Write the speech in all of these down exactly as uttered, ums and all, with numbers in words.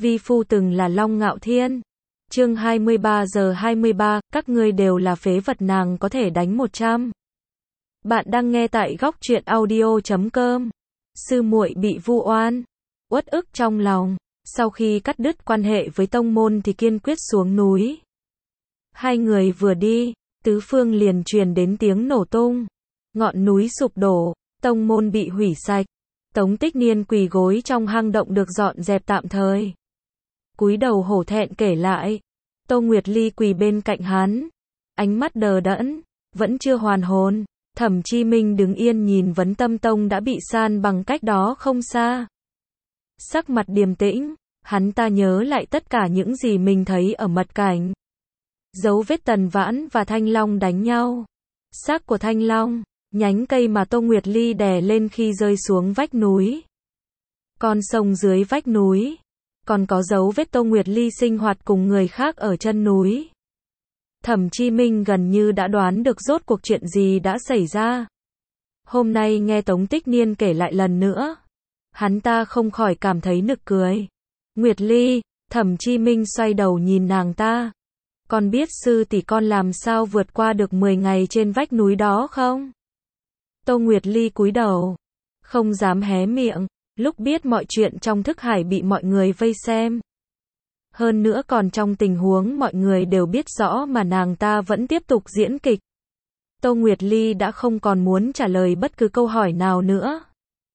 vi phu từng là Long Ngạo Thiên. Chương hai mươi ba giờ hai mươi ba, các ngươi đều là phế vật, nàng có thể đánh một trăm. Bạn đang nghe tại góc truyện audio chấm com. Sư muội bị vu oan, uất ức trong lòng, sau khi cắt đứt quan hệ với tông môn thì kiên quyết xuống núi. Hai người vừa đi, tứ phương liền truyền đến tiếng nổ tung, ngọn núi sụp đổ, tông môn bị hủy sạch. Tống Tích Niên quỳ gối trong hang động được dọn dẹp tạm thời, cúi đầu hổ thẹn kể lại. Tô Nguyệt Ly quỳ bên cạnh hắn, ánh mắt đờ đẫn, vẫn chưa hoàn hồn. Thẩm Chi Minh đứng yên nhìn Vấn Tâm Tông đã bị san bằng cách đó không xa. Sắc mặt điềm tĩnh, hắn ta nhớ lại tất cả những gì mình thấy ở mật cảnh. Dấu vết Tần Vãn và Thanh Long đánh nhau, xác của Thanh Long, nhánh cây mà Tô Nguyệt Ly đè lên khi rơi xuống vách núi, con sông dưới vách núi, còn có dấu vết Tô Nguyệt Ly sinh hoạt cùng người khác ở chân núi. Thẩm Chi Minh gần như đã đoán được rốt cuộc chuyện gì đã xảy ra. Hôm nay nghe Tống Tích Niên kể lại lần nữa, hắn ta không khỏi cảm thấy nực cười. Nguyệt Ly, Thẩm Chi Minh xoay đầu nhìn nàng ta. Con biết sư tỷ con làm sao vượt qua được mười ngày trên vách núi đó không? Tô Nguyệt Ly cúi đầu, không dám hé miệng, lúc biết mọi chuyện trong thức hải bị mọi người vây xem. Hơn nữa còn trong tình huống mọi người đều biết rõ mà nàng ta vẫn tiếp tục diễn kịch. Tô Nguyệt Ly đã không còn muốn trả lời bất cứ câu hỏi nào nữa.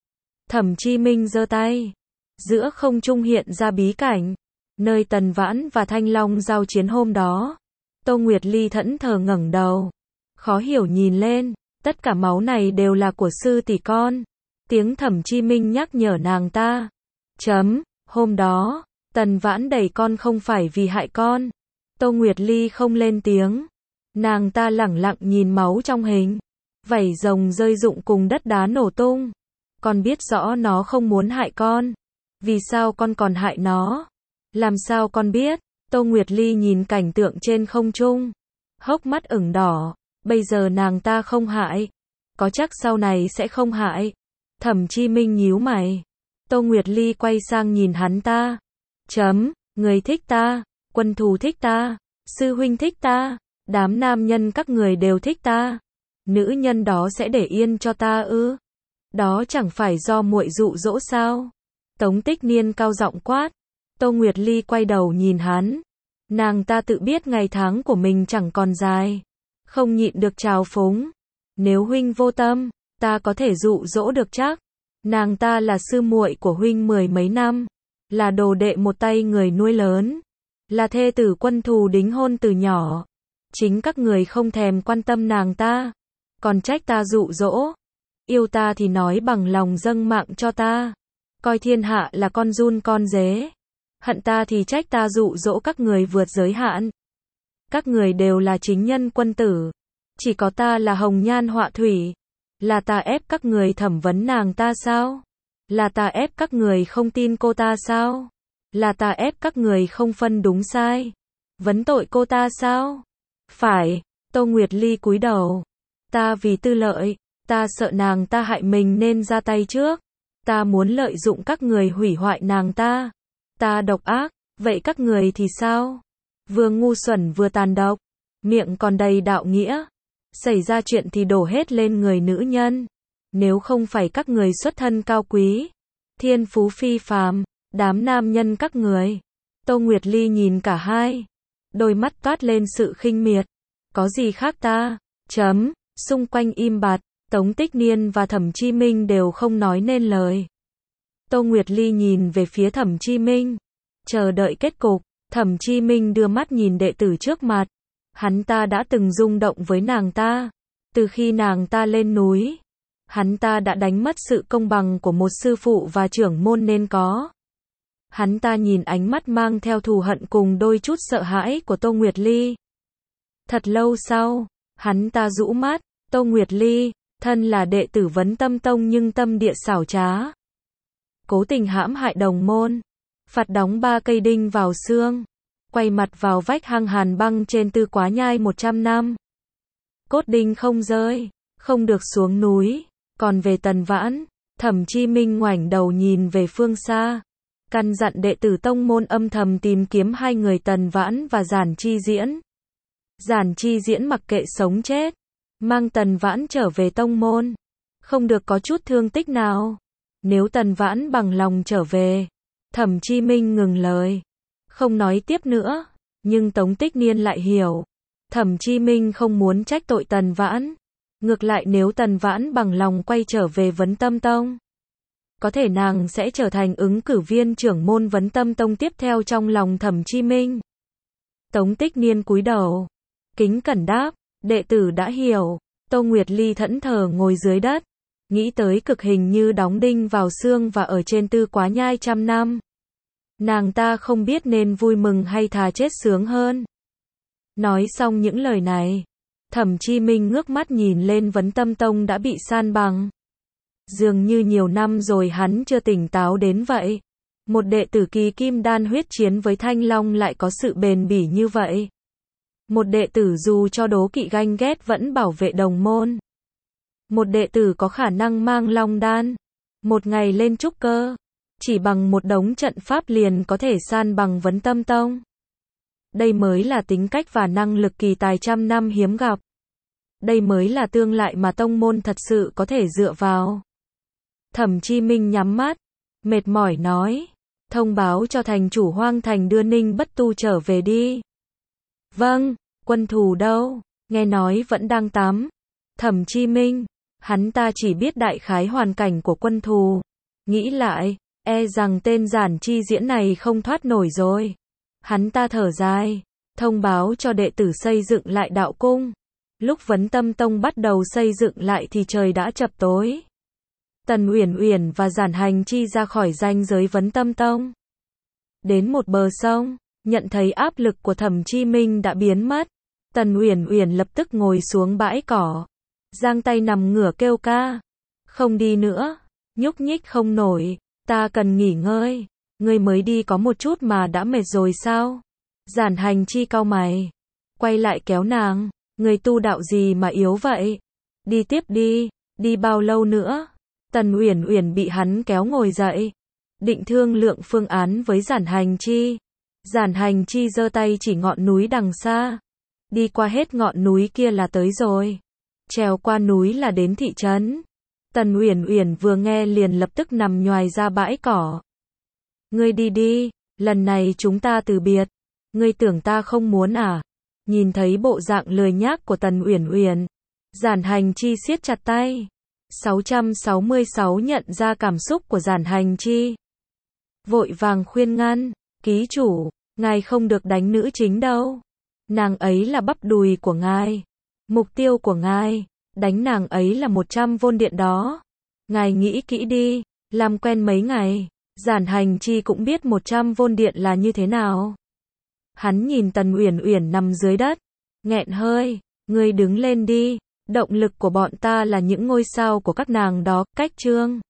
Thẩm Chi Minh giơ tay, giữa không trung hiện ra bí cảnh, nơi Tần Vãn và Thanh Long giao chiến hôm đó. Tô Nguyệt Ly thẫn thờ ngẩng đầu, khó hiểu nhìn lên, tất cả máu này đều là của sư tỷ con. Tiếng Thẩm Chi Minh nhắc nhở nàng ta. Chấm, hôm đó, Tần Vãn đẩy con không phải vì hại con. Tô Nguyệt Ly không lên tiếng. Nàng ta lẳng lặng nhìn máu trong hình. Vảy rồng rơi rụng cùng đất đá nổ tung. Con biết rõ nó không muốn hại con. Vì sao con còn hại nó? Làm sao con biết? Tô Nguyệt Ly nhìn cảnh tượng trên không trung, hốc mắt ửng đỏ. Bây giờ nàng ta không hại, có chắc sau này sẽ không hại? Thẩm Chi Minh nhíu mày. Tô Nguyệt Ly quay sang nhìn hắn ta. Chấm, người thích ta, quân thù thích ta, sư huynh thích ta, đám nam nhân các người đều thích ta. Nữ nhân đó sẽ để yên cho ta ư? Đó chẳng phải do muội dụ dỗ sao? Tống Tích Niên cao giọng quát. Tô Nguyệt Ly quay đầu nhìn hắn. Nàng ta tự biết ngày tháng của mình chẳng còn dài, không nhịn được trào phúng. Nếu huynh vô tâm, ta có thể dụ dỗ được chắc. Nàng ta là sư muội của huynh mười mấy năm, là đồ đệ một tay người nuôi lớn, là thê tử quân thù đính hôn từ nhỏ. Chính các người không thèm quan tâm nàng ta, còn trách ta dụ dỗ. Yêu ta thì nói bằng lòng dâng mạng cho ta, coi thiên hạ là con giun con dế. Hận ta thì trách ta dụ dỗ các người vượt giới hạn. Các người đều là chính nhân quân tử, chỉ có ta là hồng nhan họa thủy. Là ta ép các người thẩm vấn nàng ta sao? Là ta ép các người không tin cô ta sao? Là ta ép các người không phân đúng sai, vấn tội cô ta sao? Phải. Tô Nguyệt Ly cúi đầu. Ta vì tư lợi, ta sợ nàng ta hại mình nên ra tay trước. Ta muốn lợi dụng các người hủy hoại nàng ta. Ta độc ác, vậy các người thì sao? Vừa ngu xuẩn vừa tàn độc, miệng còn đầy đạo nghĩa. Xảy ra chuyện thì đổ hết lên người nữ nhân. Nếu không phải các người xuất thân cao quý, thiên phú phi phàm, đám nam nhân các người. Tô Nguyệt Ly nhìn cả hai, đôi mắt toát lên sự khinh miệt. Có gì khác ta? Chấm, xung quanh im bặt, Tống Tích Niên và Thẩm Chi Minh đều không nói nên lời. Tô Nguyệt Ly nhìn về phía Thẩm Chi Minh, chờ đợi kết cục. Thẩm Chi Minh đưa mắt nhìn đệ tử trước mặt. Hắn ta đã từng rung động với nàng ta. Từ khi nàng ta lên núi, hắn ta đã đánh mất sự công bằng của một sư phụ và trưởng môn nên có. Hắn ta nhìn ánh mắt mang theo thù hận cùng đôi chút sợ hãi của Tô Nguyệt Ly. Thật lâu sau, hắn ta rũ mắt. Tô Nguyệt Ly, thân là đệ tử Vấn Tâm Tông nhưng tâm địa xảo trá, cố tình hãm hại đồng môn, phạt đóng ba cây đinh vào xương, quay mặt vào vách hang hàn băng trên Tư Quá Nhai một trăm năm. Cốt đinh không rơi, không được xuống núi. Còn về Tần Vãn, Thẩm Chi Minh ngoảnh đầu nhìn về phương xa. căn dặn đệ tử tông môn âm thầm tìm kiếm hai người Tần Vãn và Giản Chi Diễn. Giản Chi Diễn mặc kệ sống chết, mang Tần Vãn trở về tông môn, không được có chút thương tích nào. Nếu Tần Vãn bằng lòng trở về, Thẩm Chi Minh ngừng lời, không nói tiếp nữa, nhưng Tống Tích Niên lại hiểu, Thẩm Chi Minh không muốn trách tội Tần Vãn, ngược lại nếu Tần Vãn bằng lòng quay trở về Vấn Tâm Tông, có thể nàng sẽ trở thành ứng cử viên trưởng môn Vấn Tâm Tông tiếp theo trong lòng Thẩm Chi Minh. Tống Tích Niên cúi đầu, kính cẩn đáp, đệ tử đã hiểu. Tô Nguyệt Ly thẫn thờ ngồi dưới đất, nghĩ tới cực hình như đóng đinh vào xương và ở trên tư quá nhai trăm năm. Nàng ta không biết nên vui mừng hay thà chết sướng hơn. Nói xong những lời này, Thẩm Chi Minh ngước mắt nhìn lên Vấn Tâm Tông đã bị san bằng. Dường như nhiều năm rồi hắn chưa tỉnh táo đến vậy. Một đệ tử kỳ kim đan huyết chiến với Thanh Long lại có sự bền bỉ như vậy. Một đệ tử dù cho đố kỵ ganh ghét vẫn bảo vệ đồng môn. Một đệ tử có khả năng mang long đan, một ngày lên trúc cơ, chỉ bằng một đống trận pháp liền có thể san bằng Vấn Tâm Tông. Đây mới là tính cách và năng lực kỳ tài trăm năm hiếm gặp. Đây mới là tương lai mà tông môn thật sự có thể dựa vào. Thẩm Chi Minh nhắm mắt, mệt mỏi nói, thông báo cho thành chủ Hoang Thành đưa Ninh Bất Tu trở về đi. Vâng, quân thù đâu? Nghe nói vẫn đang tắm. Thẩm Chi Minh, hắn ta chỉ biết đại khái hoàn cảnh của quân thù. Nghĩ lại, e rằng tên Giản Chi Diễn này không thoát nổi rồi. Hắn ta thở dài, thông báo cho đệ tử xây dựng lại đạo cung. Lúc Vấn Tâm Tông bắt đầu xây dựng lại thì trời đã chập tối. Tần Uyển Uyển và Giản Hành Chi ra khỏi ranh giới Vấn Tâm Tông. Đến một bờ sông, nhận thấy áp lực của Thẩm Chi Minh đã biến mất. Tần Uyển Uyển lập tức ngồi xuống bãi cỏ, giang tay nằm ngửa kêu ca. Không đi nữa, nhúc nhích không nổi, ta cần nghỉ ngơi. Ngươi mới đi có một chút mà đã mệt rồi sao? Giản Hành Chi cau mày, quay lại kéo nàng, ngươi tu đạo gì mà yếu vậy? Đi tiếp đi, đi bao lâu nữa? Tần Uyển Uyển bị hắn kéo ngồi dậy, định thương lượng phương án với Giản Hành Chi. Giản Hành Chi giơ tay chỉ ngọn núi đằng xa. Đi qua hết ngọn núi kia là tới rồi. Trèo qua núi là đến thị trấn. Tần Uyển Uyển vừa nghe liền lập tức nằm nhoài ra bãi cỏ. Ngươi đi đi, lần này chúng ta từ biệt. Ngươi tưởng ta không muốn à? Nhìn thấy bộ dạng lười nhác của Tần Uyển Uyển, Giản Hành Chi siết chặt tay. sáu trăm sáu mươi sáu nhận ra cảm xúc của Giản Hành Chi, vội vàng khuyên ngăn, ký chủ, ngài không được đánh nữ chính đâu. Nàng ấy là bắp đùi của ngài. Mục tiêu của ngài, đánh nàng ấy là một trăm vôn điện đó. Ngài nghĩ kỹ đi, làm quen mấy ngày, Giản Hành Chi cũng biết một trăm vôn điện là như thế nào. Hắn nhìn Tần Uyển Uyển nằm dưới đất, nghẹn hơi, ngươi đứng lên đi, động lực của bọn ta là những ngôi sao của các nàng đó, cách chương.